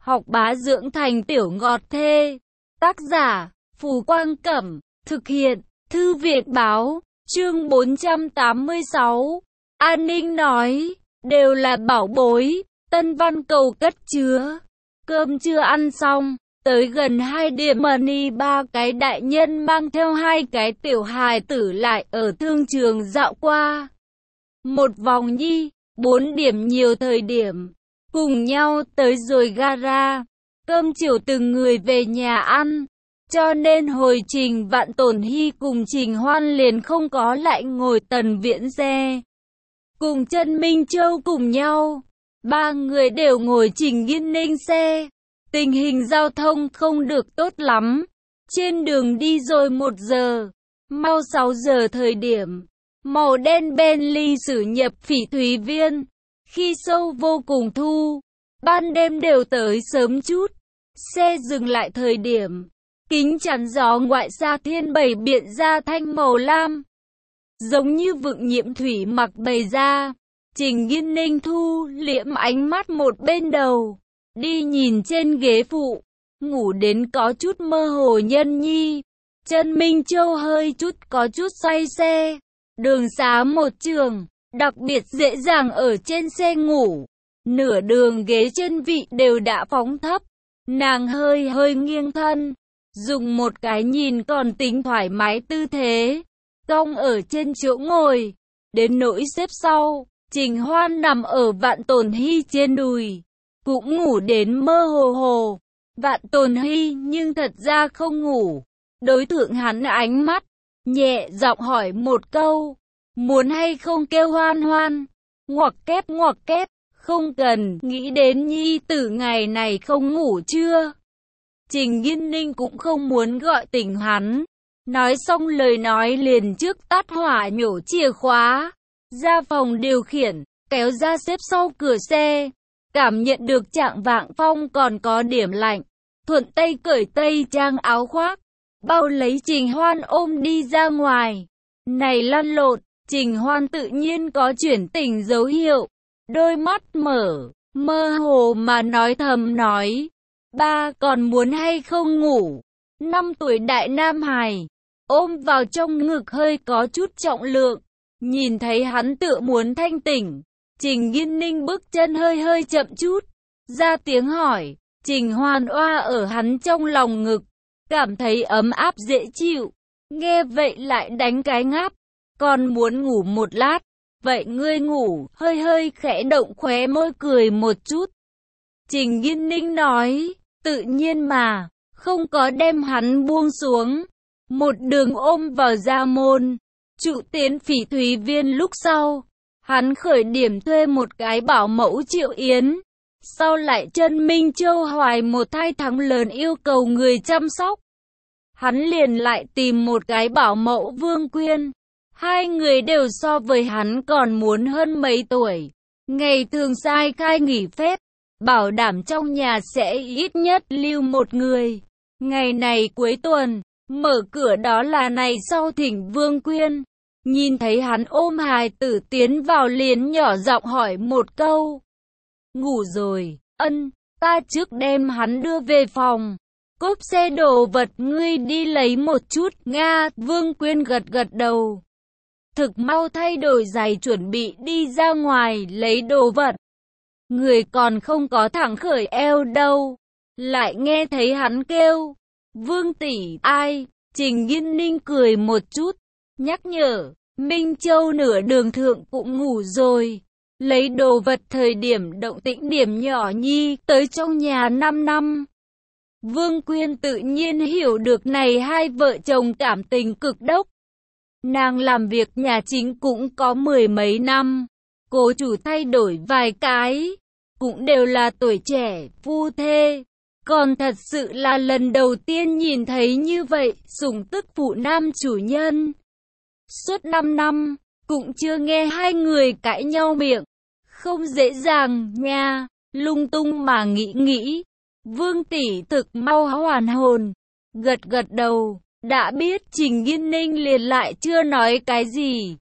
học bá dưỡng thành tiểu ngọt thê. Tác giả, Phù Quang Cẩm, thực hiện, Thư viện Báo, chương 486. An Ninh nói, đều là bảo bối, Tân Văn Cầu cất chứa. Cơm chưa ăn xong, tới gần 2 điểm money, 3 cái đại nhân mang theo 2 cái tiểu hài tử lại ở thương trường dạo qua. Một vòng nhi, 4 điểm nhiều thời điểm, cùng nhau tới rồi gara. Cơm chiều từng người về nhà ăn, cho nên hồi Trình Vạn Tồn Hy cùng Trình Hoan liền không có lại ngồi Tần Viễn xe. Cùng Trần Minh Châu cùng nhau, 3 người đều ngồi Trình Nghiên Ninh xe. Tình hình giao thông không được tốt lắm, trên đường đi rồi 1 giờ, mau 6 giờ thời điểm, màu đen Bentley xử nhập Phỉ Thúy Viên, khi sâu vô cùng thu, ban đêm đều tới sớm chút, xe dừng lại thời điểm, kính chắn gió ngoại xa thiên bày biện ra thanh màu lam, giống như vựng nhiễm thủy mặc bày ra. Trình Nghiên Ninh thu liễm ánh mắt một bên đầu, đi nhìn trên ghế phụ, ngủ đến có chút mơ hồ nhân nhi. Trần Minh Châu hơi chút có chút say xe, đường xá một trường, đặc biệt dễ dàng ở trên xe ngủ. Nửa đường ghế chân vị đều đã phóng thấp, nàng hơi nghiêng thân, dùng một cái nhìn còn tính thoải mái tư thế, cong ở trên chỗ ngồi, đến nỗi xếp sau. Trình Hoan nằm ở Vạn Tồn Hy trên đùi, cũng ngủ đến mơ hồ hồ. Vạn Tồn Hy nhưng thật ra không ngủ, đối tượng hắn ánh mắt, nhẹ giọng hỏi một câu, muốn hay không kêu Hoan Hoan, ngoặc kép, không cần, nghĩ đến nhi tử ngày này không ngủ chưa. Trình Nghiên Ninh cũng không muốn gọi tỉnh hắn, nói xong lời nói liền trước tắt hỏa nhổ chìa khóa, ra phòng điều khiển, kéo ra xếp sau cửa xe, cảm nhận được trạng vạng phong còn có điểm lạnh, thuận tay cởi tây trang áo khoác, bao lấy Trình Hoan ôm đi ra ngoài. Này lăn lộn, Trình Hoan tự nhiên có chuyển tình dấu hiệu, đôi mắt mở, mơ hồ mà nói thầm nói, ba còn muốn hay không ngủ. 5 tuổi đại nam hài, ôm vào trong ngực hơi có chút trọng lượng. Nhìn thấy hắn tựa muốn thanh tỉnh, Trình Nghiên Ninh bước chân hơi chậm chút, ra tiếng hỏi. Trình Hoan oa ở hắn trong lòng ngực, cảm thấy ấm áp dễ chịu, nghe vậy lại đánh cái ngáp, còn muốn ngủ một lát, vậy ngươi ngủ, hơi khẽ động khóe môi cười một chút. Trình Nghiên Ninh nói, tự nhiên mà, không có đem hắn buông xuống, một đường ôm vào gia môn. Trụ tiến Phỉ Thúy Viên lúc sau, hắn khởi điểm thuê một cái bảo mẫu Triệu Yến, sau lại Trần Minh Châu hoài một thai tháng lớn yêu cầu người chăm sóc. Hắn liền lại tìm một cái bảo mẫu Vương Quyên, 2 người đều so với hắn còn muốn hơn mấy tuổi, ngày thường sai khai nghỉ phép, bảo đảm trong nhà sẽ ít nhất lưu một người. Ngày này cuối tuần, mở cửa đó là này sau thỉnh Vương Quyên, nhìn thấy hắn ôm hài tử tiến vào liền nhỏ giọng hỏi một câu. Ngủ rồi, ân, ta trước đem hắn đưa về phòng. Cốp xe đồ vật ngươi đi lấy một chút, Nga. Vương Quyên gật đầu. Thực mau thay đổi giày chuẩn bị đi ra ngoài lấy đồ vật. Người còn không có thẳng khởi eo đâu. Lại nghe thấy hắn kêu, Vương tỷ, ai? Trình Nghiên Ninh cười một chút, nhắc nhở, Minh Châu nửa đường thượng cũng ngủ rồi. Lấy đồ vật thời điểm động tĩnh điểm nhỏ nhi, tới trong nhà 5 năm. Vương Quyên tự nhiên hiểu được này 2 vợ chồng cảm tình cực đốc. Nàng làm việc nhà chính cũng có 10 mấy năm, cố chủ thay đổi vài cái, cũng đều là tuổi trẻ, phu thê. Còn thật sự là lần đầu tiên nhìn thấy như vậy, sủng tức phụ nam chủ nhân. Suốt 5 năm, cũng chưa nghe 2 người cãi nhau miệng. Không dễ dàng nha, lung tung mà nghĩ. Vương tỷ thực mau hoàn hồn, gật đầu, đã biết. Trình Nghiên Ninh liền lại chưa nói cái gì.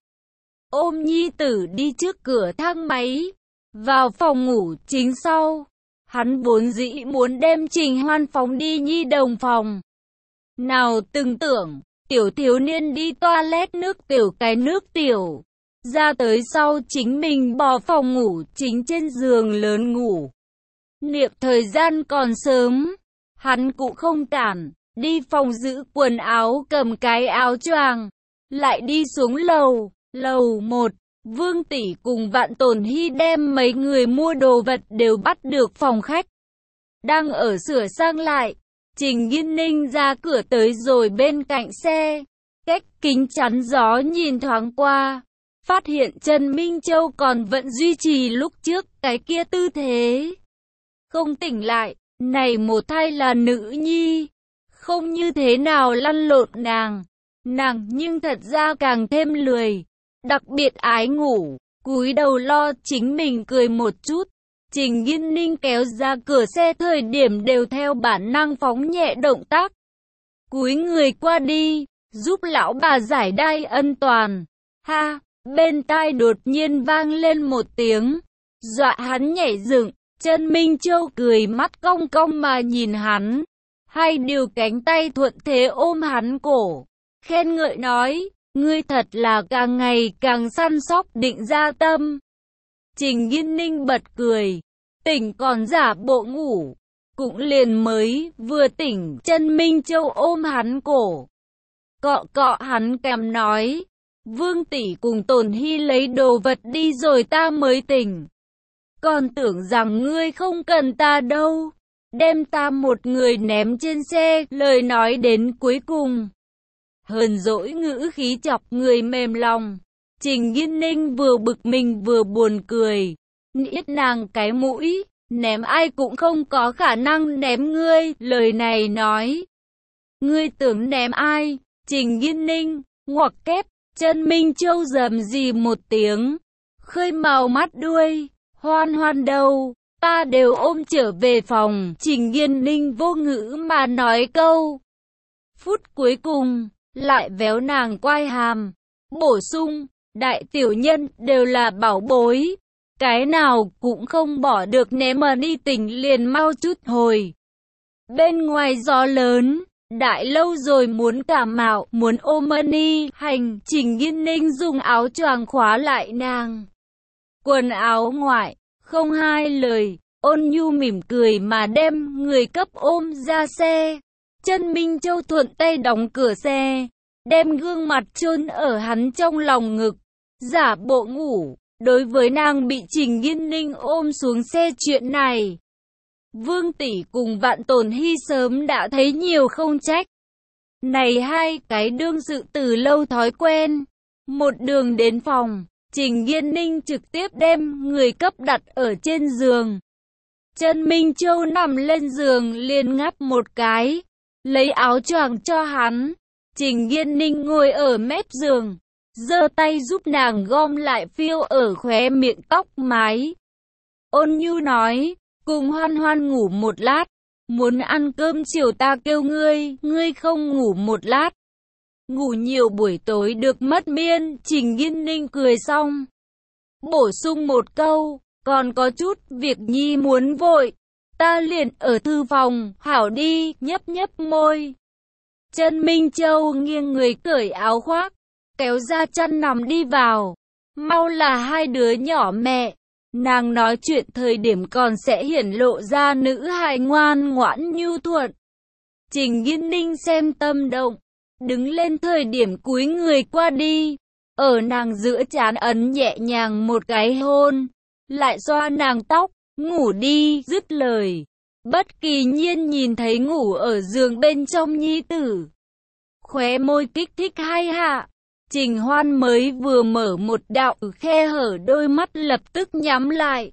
Ôm nhi tử đi trước cửa thang máy, vào phòng ngủ chính sau. Hắn vốn dĩ muốn đem Trình Hoan phóng đi nhi đồng phòng. Nào từng tưởng, tiểu thiếu niên đi toilet nước tiểu cái nước tiểu. Ra tới sau chính mình bỏ phòng ngủ chính trên giường lớn ngủ. Niệm thời gian còn sớm, hắn cũng không cản, đi phòng giữ quần áo cầm cái áo choàng, lại đi xuống lầu, lầu 1. Vương tỷ cùng Vạn Tồn Hy đem mấy người mua đồ vật đều bắt được phòng khách. Đang ở sửa sang lại, Trình Nghiên Ninh ra cửa tới rồi bên cạnh xe, cách kính chắn gió nhìn thoáng qua, phát hiện Trần Minh Châu còn vẫn duy trì lúc trước cái kia tư thế. Không tỉnh lại, này một thai là nữ nhi, không như thế nào lăn lộn nàng nhưng thật ra càng thêm lười, đặc biệt ái ngủ, cúi đầu lo chính mình cười một chút. Trình Nghiên Ninh kéo ra cửa xe thời điểm đều theo bản năng phóng nhẹ động tác, cúi người qua đi, giúp lão bà giải đai ân toàn. Ha, bên tai đột nhiên vang lên một tiếng, dọa hắn nhảy dựng. Trần Minh Châu cười mắt cong cong mà nhìn hắn, hai điều cánh tay thuận thế ôm hắn cổ, khen ngợi nói, ngươi thật là càng ngày càng săn sóc định ra tâm. Trình Nghiên Ninh bật cười, tỉnh còn giả bộ ngủ, cũng liền mới vừa tỉnh. Trần Minh Châu ôm hắn cổ, cọ cọ hắn cằm nói, Vương tỷ cùng Tồn Hy lấy đồ vật đi rồi ta mới tỉnh. Còn tưởng rằng ngươi không cần ta đâu, đem ta một người ném trên xe. Lời nói đến cuối cùng, hờn dỗi ngữ khí chọc người mềm lòng. Trình Nghiên Ninh vừa bực mình vừa buồn cười, niết nàng cái mũi, ném ai cũng không có khả năng ném ngươi. Lời này nói, ngươi tưởng ném ai? Trình Nghiên Ninh, ngoặc kép. Trần Minh Châu rầm rì một tiếng, khơi màu mắt đuôi. Hoan Hoan đâu, ta đều ôm trở về phòng. Trình Nghiên Ninh vô ngữ mà nói câu. Phút cuối cùng, lại véo nàng quai hàm, bổ sung, đại tiểu nhân đều là bảo bối, cái nào cũng không bỏ được ném mà đi tỉnh liền mau chút hồi. Bên ngoài gió lớn, đại lâu rồi muốn cảm mạo, muốn ôm đi hành. Trình Nghiên Ninh dùng áo choàng khóa lại nàng quần áo ngoại, không hai lời, ôn nhu mỉm cười mà đem người cấp ôm ra xe. Trần Minh Châu thuận tay đóng cửa xe, đem gương mặt chôn ở hắn trong lòng ngực, giả bộ ngủ. Đối với nàng bị Trình Nghiên Ninh ôm xuống xe chuyện này, Vương tỷ cùng Vạn Tồn Hy sớm đã thấy nhiều không trách. Này hai cái đương sự từ lâu thói quen, một đường đến phòng, Trình Nghiên Ninh trực tiếp đem người cấp đặt ở trên giường. Trần Minh Châu nằm lên giường liền ngáp một cái, lấy áo choàng cho hắn. Trình Nghiên Ninh ngồi ở mép giường, giơ tay giúp nàng gom lại phiêu ở khóe miệng tóc mái. Ôn nhu nói, cùng Hoan Hoan ngủ một lát, muốn ăn cơm chiều ta kêu ngươi, ngươi không ngủ một lát. Ngủ nhiều buổi tối được mất miên. Trình Nghiên Ninh cười xong, bổ sung một câu, còn có chút việc nhi muốn vội, ta liền ở thư phòng, hảo đi, nhấp nhấp môi. Trần Minh Châu nghiêng người cởi áo khoác, kéo ra chăn nằm đi vào. Mau là hai đứa nhỏ mẹ, nàng nói chuyện thời điểm còn sẽ hiển lộ ra nữ hài ngoan ngoãn nhu thuận. Trình Nghiên Ninh xem tâm động, đứng lên thời điểm cúi người qua đi, ở nàng giữa trán ấn nhẹ nhàng một cái hôn, lại xoa nàng tóc, ngủ đi. Dứt lời, Bất Kỳ Nhiên nhìn thấy ngủ ở giường bên trong nhi tử, khóe môi kích thích hai hạ. Trình Hoan mới vừa mở một đạo khe hở, đôi mắt lập tức nhắm lại,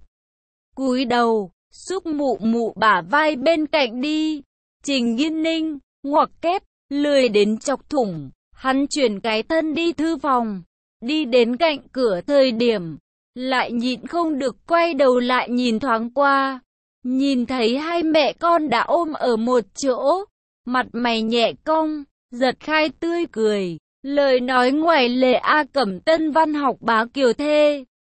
cúi đầu xúc mụ mụ bả vai bên cạnh đi. Trình Nghiên Ninh ngoặc kép, lười đến chọc thủng, hắn chuyển cái thân đi thư phòng, đi đến cạnh cửa thời điểm, lại nhịn không được quay đầu lại nhìn thoáng qua, nhìn thấy hai mẹ con đã ôm ở một chỗ, mặt mày nhẹ cong, giật khai tươi cười, lời nói ngoài lề A Cẩm Tân văn học bá kiều thê.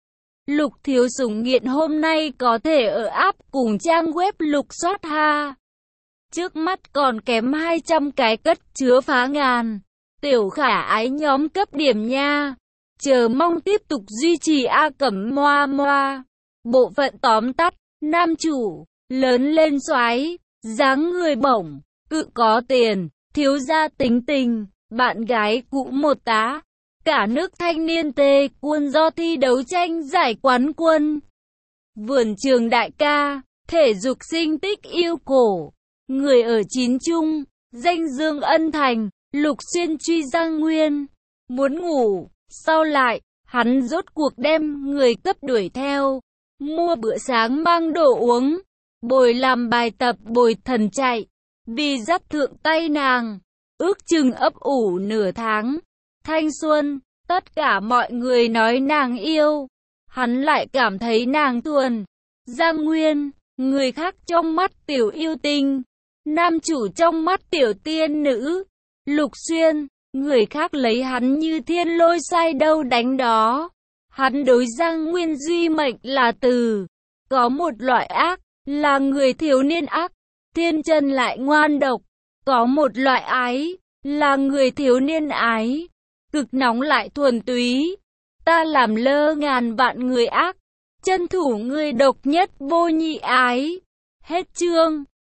Lục Thiếu Sủng nghiện hôm nay có thể ở app cùng trang web lục soát ha. Trước mắt còn kém 200 cái cất chứa phá ngàn. Tiểu khả ái nhóm cấp điểm nha. Chờ mong tiếp tục duy trì A Cẩm Moa Moa. Bộ phận tóm tắt, nam chủ, lớn lên soái, dáng người bổng, cự có tiền, thiếu gia tính tình, bạn gái cũ một tá. Cả nước thanh niên tê quân do thi đấu tranh giải quán quân. Vườn trường đại ca, thể dục sinh tích yêu cổ. Người ở chín trung, danh dương ân thành, Lục Xuyên truy Giang Nguyên. Muốn ngủ, sau lại, hắn rốt cuộc đem người cấp đuổi theo. Mua bữa sáng mang đồ uống. Bồi làm bài tập bồi thần chạy. Vì dắt thượng tay nàng. Ước chừng ấp ủ nửa tháng. Thanh xuân, tất cả mọi người nói nàng yêu. Hắn lại cảm thấy nàng thuần. Giang Nguyên, người khác trong mắt tiểu yêu tinh. Nam chủ trong mắt tiểu tiên nữ. Lục Xuyên, người khác lấy hắn như thiên lôi sai đâu đánh đó. Hắn đối Giang Nguyên duy mệnh là từ. Có một loại ác, là người thiếu niên ác. Thiên chân lại ngoan độc. Có một loại ái, là người thiếu niên ái. Cực nóng lại thuần túy. Ta làm lơ ngàn vạn người ác. Chân thủ người độc nhất vô nhị ái. Hết chương.